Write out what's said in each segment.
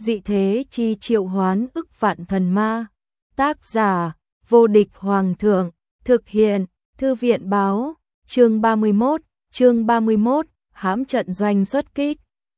dị thế chi triệu hoán ức vạn thần ma. Tác giả, vô địch hoàng thượng, thực hiện, thư viện báo, chương 31, hãm trận doanh xuất kích.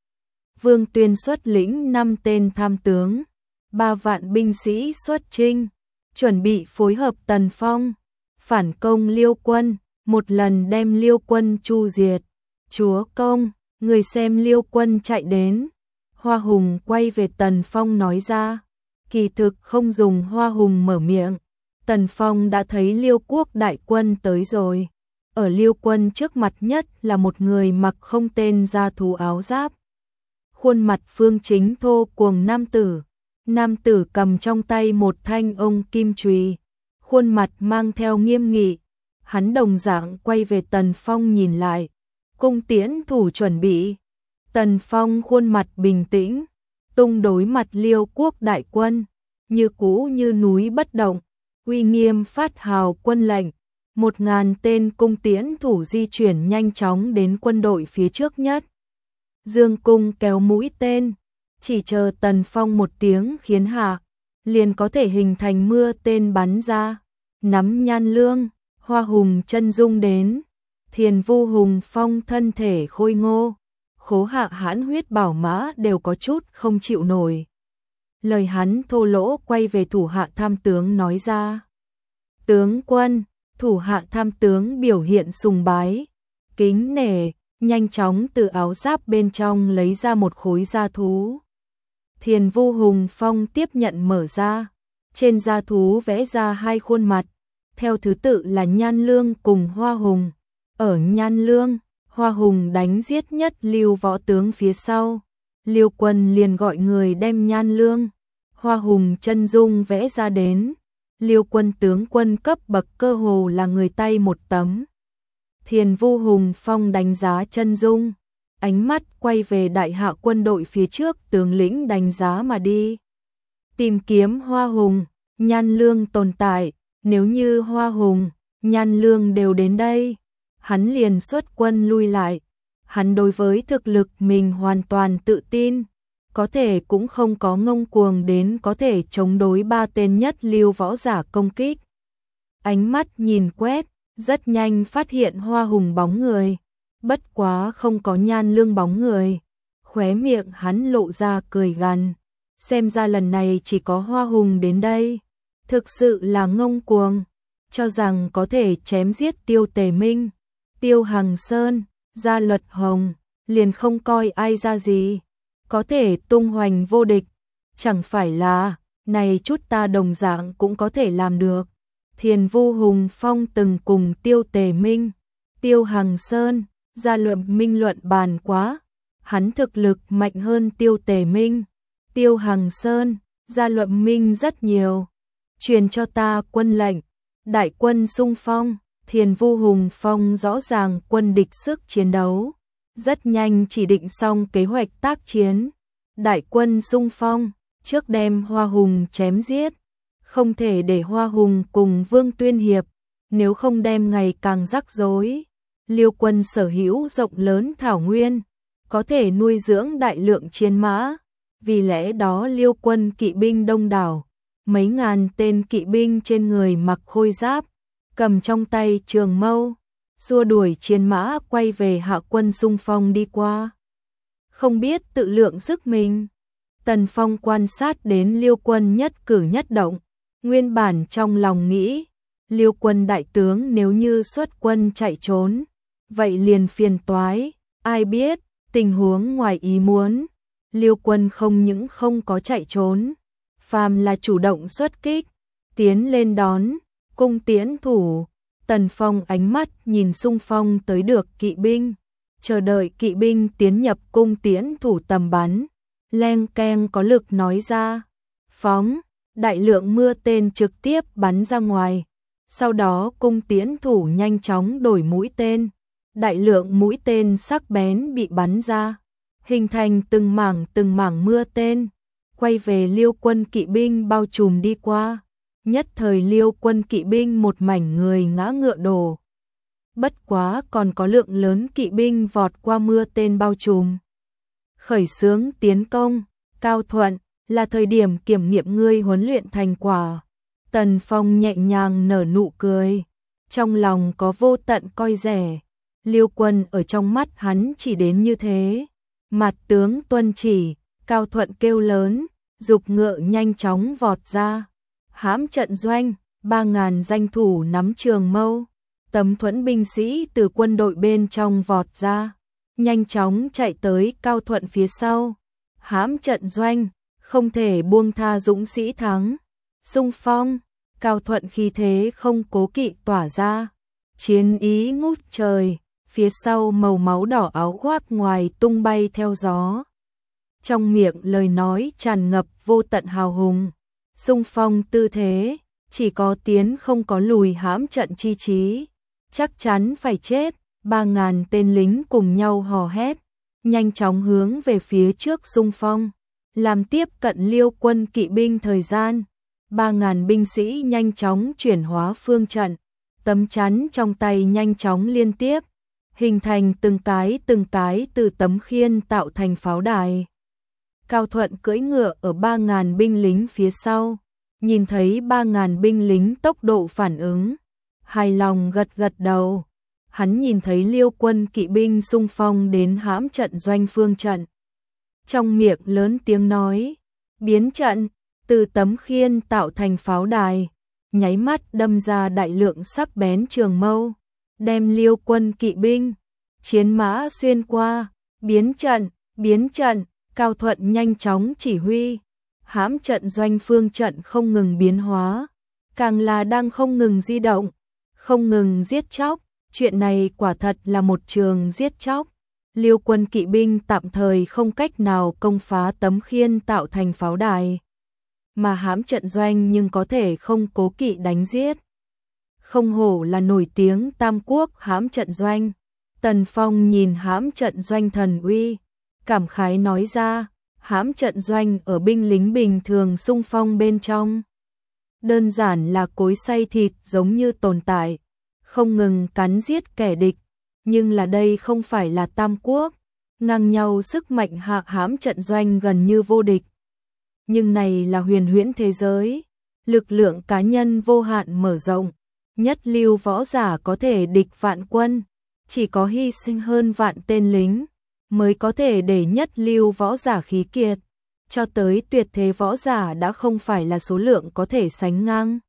Vương Tuyên xuất lĩnh 5 tên tham tướng, 3 vạn binh sĩ xuất chinh, chuẩn bị phối hợp Tần Phong, phản công Liêu quân, một lần đem Liêu quân chu diệt. Chúa công, người xem Liêu quân chạy đến. Hoa Hùng quay về Tần Phong nói ra, kỳ thực không dùng Hoa Hùng mở miệng. Tần Phong đã thấy Liêu quốc đại quân tới rồi. Ở Liêu quân trước mặt nhất là một người mặc không tên da thú áo giáp. Khuôn mặt phương chính thô cuồng nam tử. Nam tử cầm trong tay một thanh ông kim chùy, khuôn mặt mang theo nghiêm nghị. Hắn đồng dạng quay về Tần Phong nhìn lại. Cung tiễn thủ chuẩn bị. Tần Phong khuôn mặt bình tĩnh, tung đối mặt Liêu quốc đại quân, như cũ như núi bất động, uy nghiêm phát hào quân lệnh. 1000 tên cung tiễn thủ di chuyển nhanh chóng đến quân đội phía trước nhất. Dương cung kéo mũi tên, chỉ chờ Tần Phong một tiếng khiến hạ, liền có thể hình thành mưa tên bắn ra. Nắm nhan lương, Hoa Hùng chân dung đến. Thiền Vu Hùng Phong thân thể khôi ngô, khố hạ hãn huyết bảo mã đều có chút không chịu nổi. Lời hắn thô lỗ quay về thủ hạ tham tướng nói ra. Tướng quân, thủ hạ tham tướng biểu hiện sùng bái, kính nể, nhanh chóng từ áo giáp bên trong lấy ra một khối da thú. Thiền Vu Hùng Phong tiếp nhận mở ra, trên da thú vẽ ra 2 khuôn mặt, theo thứ tự là Nhan Lương cùng Hoa Hùng. Ở Nhan Lương, Hoa Hùng đánh giết nhất Lưu võ tướng phía sau. Liêu quân liền gọi người đem Nhan Lương, Hoa Hùng chân dung vẽ ra đến. Liêu quân tướng quân cấp bậc cơ hồ là người tay một tấm. Thiền Vu Hùng Phong đánh giá chân dung, ánh mắt quay về đại hạ quân đội phía trước tướng lĩnh đánh giá mà đi. Tìm kiếm Hoa Hùng, Nhan Lương tồn tại, nếu như Hoa Hùng, Nhan Lương đều đến đây, hắn liền xuất quân lui lại. Hắn đối với thực lực mình hoàn toàn tự tin, có thể cũng không có ngông cuồng đến có thể chống đối 3 tên nhất lưu võ giả công kích. Ánh mắt nhìn quét, rất nhanh phát hiện Hoa Hùng bóng người, bất quá không có Nhan Lương bóng người. Khóe miệng hắn lộ ra cười gằn, xem ra lần này chỉ có Hoa Hùng đến đây, thực sự là ngông cuồng, cho rằng có thể chém giết Tiêu Tề Minh, Tiêu Hằng Sơn, Gia Luật Hồng, liền không coi ai ra gì, có thể tung hoành vô địch, chẳng phải là, này chút ta đồng dạng cũng có thể làm được. Thiền Vu Hùng Phong từng cùng Tiêu Tề Minh, Tiêu Hằng Sơn, Gia Luật Minh luận bàn quá, hắn thực lực mạnh hơn Tiêu Tề Minh, Tiêu Hằng Sơn, Gia Luật Minh rất nhiều. Truyền cho ta quân lệnh, đại quân xung phong. Thiền Vu Hùng Phong rõ ràng quân địch sức chiến đấu, rất nhanh chỉ định xong kế hoạch tác chiến. Đại quân xung phong, trước đem Hoa Hùng chém giết, không thể để Hoa Hùng cùng Vương Tuyên hiệp, nếu không đem ngày càng rắc rối. Liêu quân sở hữu rộng lớn thảo nguyên, có thể nuôi dưỡng đại lượng chiến mã, vì lẽ đó Liêu quân kỵ binh đông đảo, mấy ngàn tên kỵ binh trên người mặc khôi giáp, cầm trong tay trường mâu, xua đuổi chiến mã quay về hạ quân xung phong đi qua. Không biết tự lượng sức mình, Tần Phong quan sát đến Liêu quân nhất cử nhất động, nguyên bản trong lòng nghĩ, Liêu quân đại tướng nếu như xuất quân chạy trốn, vậy liền phiền toái, ai biết, tình huống ngoài ý muốn, Liêu quân không những không có chạy trốn, phàm là chủ động xuất kích, tiến lên đón. Cung tiễn thủ, Tần Phong ánh mắt nhìn xung phong tới được kỵ binh, chờ đợi kỵ binh tiến nhập cung tiễn thủ tầm bắn, leng keng có lực nói ra, phóng, đại lượng mưa tên trực tiếp bắn ra ngoài, sau đó cung tiễn thủ nhanh chóng đổi mũi tên, đại lượng mũi tên sắc bén bị bắn ra, hình thành từng mảng mưa tên, quay về Liêu quân kỵ binh bao trùm đi qua. Nhất thời Liêu quân kỵ binh một mảnh người ngã ngựa đổ. Bất quá còn có lượng lớn kỵ binh vọt qua mưa tên bao trùm. Khởi xướng tiến công, Cao Thuận, là thời điểm kiểm nghiệm ngươi huấn luyện thành quả. Tần Phong nhẹ nhàng nở nụ cười, trong lòng có vô tận coi rẻ. Liêu Quân ở trong mắt hắn chỉ đến như thế. Mặt tướng tuân chỉ, Cao Thuận kêu lớn, dục ngựa nhanh chóng vọt ra. Hãm trận doanh, 3.000 danh thủ nắm trường mâu, tấm thuẫn binh sĩ từ quân đội bên trong vọt ra, nhanh chóng chạy tới Cao Thuận phía sau. Hãm trận doanh, không thể buông tha dũng sĩ thắng. Xung phong, Cao Thuận khí thế không cố kỵ tỏa ra, chiến ý ngút trời, phía sau màu máu đỏ áo khoác ngoài tung bay theo gió. Trong miệng lời nói tràn ngập vô tận hào hùng, xung phong tư thế, chỉ có tiến không có lùi, hãm trận chi chí, chắc chắn phải chết. 3.000 tên lính cùng nhau hò hét, nhanh chóng hướng về phía trước xung phong, làm tiếp cận Liêu Quân kỵ binh thời gian. 3.000 binh sĩ nhanh chóng chuyển hóa phương trận, tấm chắn trong tay nhanh chóng liên tiếp, hình thành từng cái từ tấm khiên tạo thành pháo đài. Cao Thuận cưỡi ngựa ở 3.000 binh lính phía sau, nhìn thấy 3.000 binh lính tốc độ phản ứng, hài lòng gật gật đầu. Hắn nhìn thấy Liêu Quân kỵ binh xung phong đến hãm trận doanh phương trận, trong miệng lớn tiếng nói, biến trận. Từ tấm khiên tạo thành pháo đài, nháy mắt đâm ra đại lượng sắc bén trường mâu, đem Liêu Quân kỵ binh, chiến mã xuyên qua. Biến trận, Cao Thuận nhanh chóng chỉ huy, hãm trận doanh phương trận không ngừng biến hóa, càng là đang không ngừng di động, không ngừng giết chóc. Chuyện này quả thật là một trường giết chóc. Liêu Quân kỵ binh tạm thời không cách nào công phá tấm khiên tạo thành pháo đài, mà hãm trận doanh nhưng có thể không cố kỵ đánh giết. Không hổ là nổi tiếng Tam Quốc hãm trận doanh. Tần Phong nhìn hãm trận doanh thần uy, cảm khái nói ra, hãm trận doanh ở binh lính bình thường xung phong bên trong, đơn giản là cối xay thịt giống như tồn tại, không ngừng cắn giết kẻ địch. Nhưng là đây không phải là Tam Quốc, ngang nhau sức mạnh hạ hãm trận doanh gần như vô địch. Nhưng này là huyền huyễn thế giới, lực lượng cá nhân vô hạn mở rộng, nhất lưu võ giả có thể địch vạn quân, chỉ có hy sinh hơn vạn tên lính mới có thể để nhất lưu võ giả khí kiệt, cho tới tuyệt thế võ giả đã không phải là số lượng có thể sánh ngang.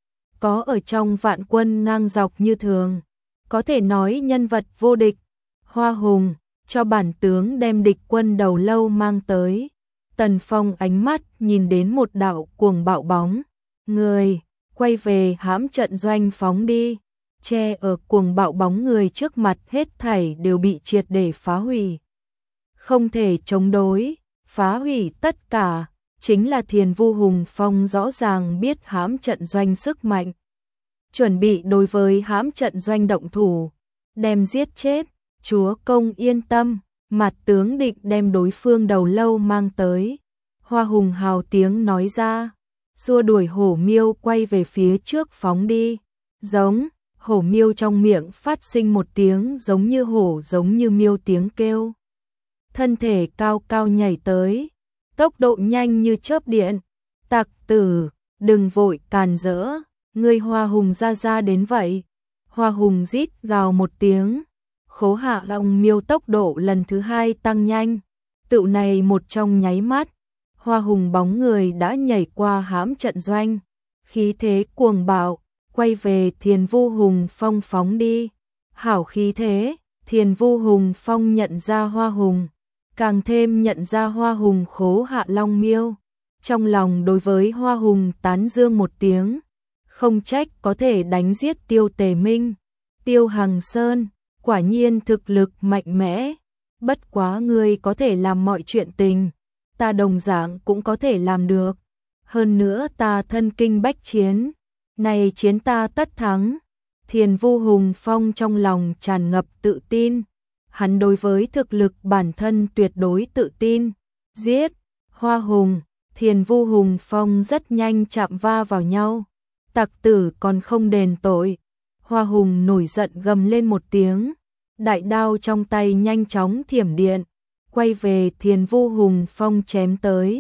Có ở trong vạn quân ngang dọc như thường, có thể nói nhân vật vô địch. Hoa Hùng, cho bản tướng đem địch quân đầu lâu mang tới. Tần Phong ánh mắt nhìn đến một đạo cuồng bạo bóng người, quay về hãm trận doanh phóng đi. Che ở cuồng bạo bóng người trước mặt hết thảy đều bị triệt để phá hủy. Không thể chống đối, phá hủy tất cả, chính là Thiền Vu Hùng Phong rõ ràng biết hãm trận doanh sức mạnh, chuẩn bị đối với hãm trận doanh động thủ, đem giết chết. Chúa công yên tâm, mặt tướng định đem đối phương đầu lâu mang tới. Hoa Hùng hào tiếng nói ra, xua đuổi hổ miêu quay về phía trước phóng đi. Giống, hổ miêu trong miệng phát sinh một tiếng giống như hổ giống như miêu tiếng kêu. Thân thể cao cao nhảy tới, tốc độ nhanh như chớp điện. Tặc tử, đừng vội càn rỡ, ngươi Hoa Hùng ra đến vậy. Hoa Hùng rít gào một tiếng, Khố Hạ Long miêu tốc độ lần thứ hai tăng nhanh. Tựu này một trong nháy mắt, Hoa Hùng bóng người đã nhảy qua hãm trận doanh, khí thế cuồng bạo, quay về Thiền Vu Hùng Phong phóng đi. Hảo khí thế, Thiền Vu Hùng Phong nhận ra Hoa Hùng, càng thêm nhận ra Hoa Hùng Khố Hạ Long miêu. Trong lòng đối với Hoa Hùng tán dương một tiếng, không trách có thể đánh giết Tiêu Tề Minh, Tiêu Hằng Sơn, quả nhiên thực lực mạnh mẽ. Bất quá ngươi có thể làm mọi chuyện tình, ta đồng dạng cũng có thể làm được. Hơn nữa ta thân kinh bách chiến, này chiến ta tất thắng. Thiền Vu Hùng Phong trong lòng tràn ngập tự tin, hắn đối với thực lực bản thân tuyệt đối tự tin. Giết, Hoa Hùng, Thiền Vu Hùng Phong rất nhanh chạm va vào nhau. Tặc tử còn không đền tội. Hoa Hùng nổi giận gầm lên một tiếng, đại đao trong tay nhanh chóng thiểm điện, quay về Thiền Vu Hùng Phong chém tới.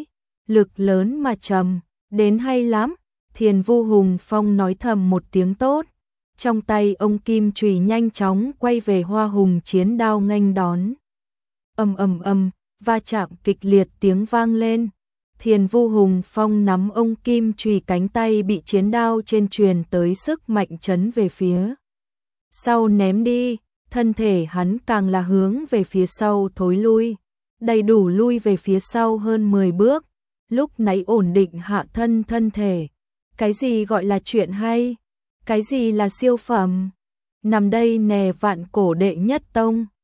lực lớn mà trầm, đến hay lắm. Thiền Vu Hùng Phong nói thầm một tiếng tốt, trong tay ông kim chùy nhanh chóng quay về Hoa Hùng chiến đao nghênh đón. Ầm ầm ầm, va chạm kịch liệt tiếng vang lên. Thiền Vu Hùng Phong nắm ông kim chùy, cánh tay bị chiến đao trên truyền tới sức mạnh chấn về phía sau ném đi, thân thể hắn càng là hướng về phía sau thối lui, đầy đủ lui về phía sau hơn 10 bước, lúc nãy ổn định hạ thân thể. Cái gì gọi là chuyện hay? Cái gì là siêu phẩm? Nằm đây nè, vạn cổ đệ nhất tông.